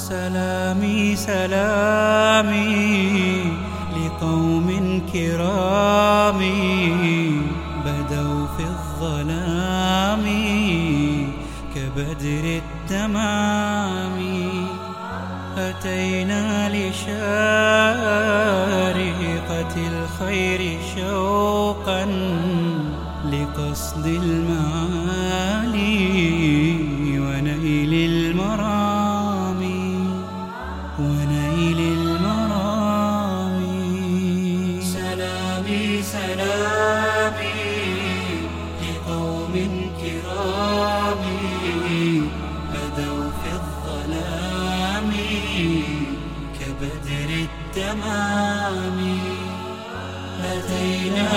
سلامي سلامي لقوم كرام بدوا في الظلام كبدر التمام. أتينا لشارقة الخير شوقا لقصد المعالي ونيل المرام ونيل المرام. سلامي سلامي لقوم كرام بدوا في الظلام كبدر التمام. أتينا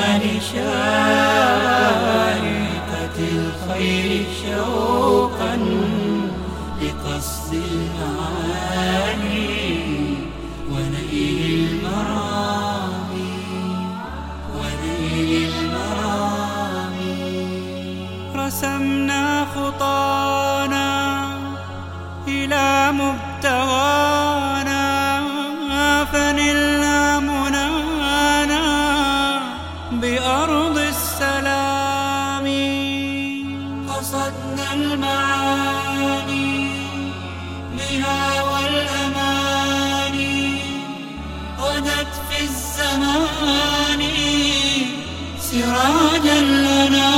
لشارقة الخير شوقا لقصد المعالي ونيل المرام ونيل المرام. رسمنا خطانا إلى مبتغانا فنلنا منانا بأرض السلام. قصدنا المعاني بها والأماني غدت في الزمان سراجا لنا.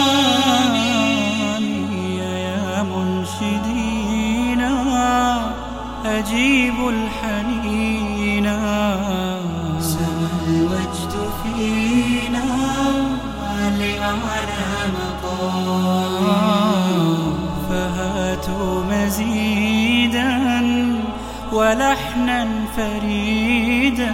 يا منشدينا أجيبوا الحنينا سما الوجد فينا لأعلى مقام. فهاتوا مزيدا ولحنا فريدا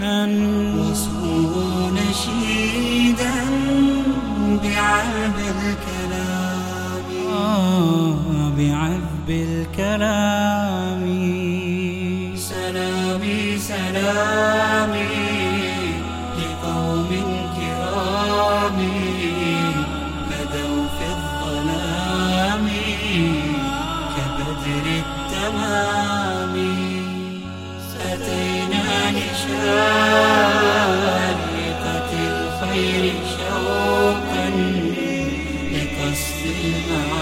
وصوغوا نشيدا بعذب الكلام بعذب الكلام. سلامي سلامي لقوم كرام بدوا في الظلام كبدر التمام. أتينا لشارقة الخير شوقا لقصد المعالي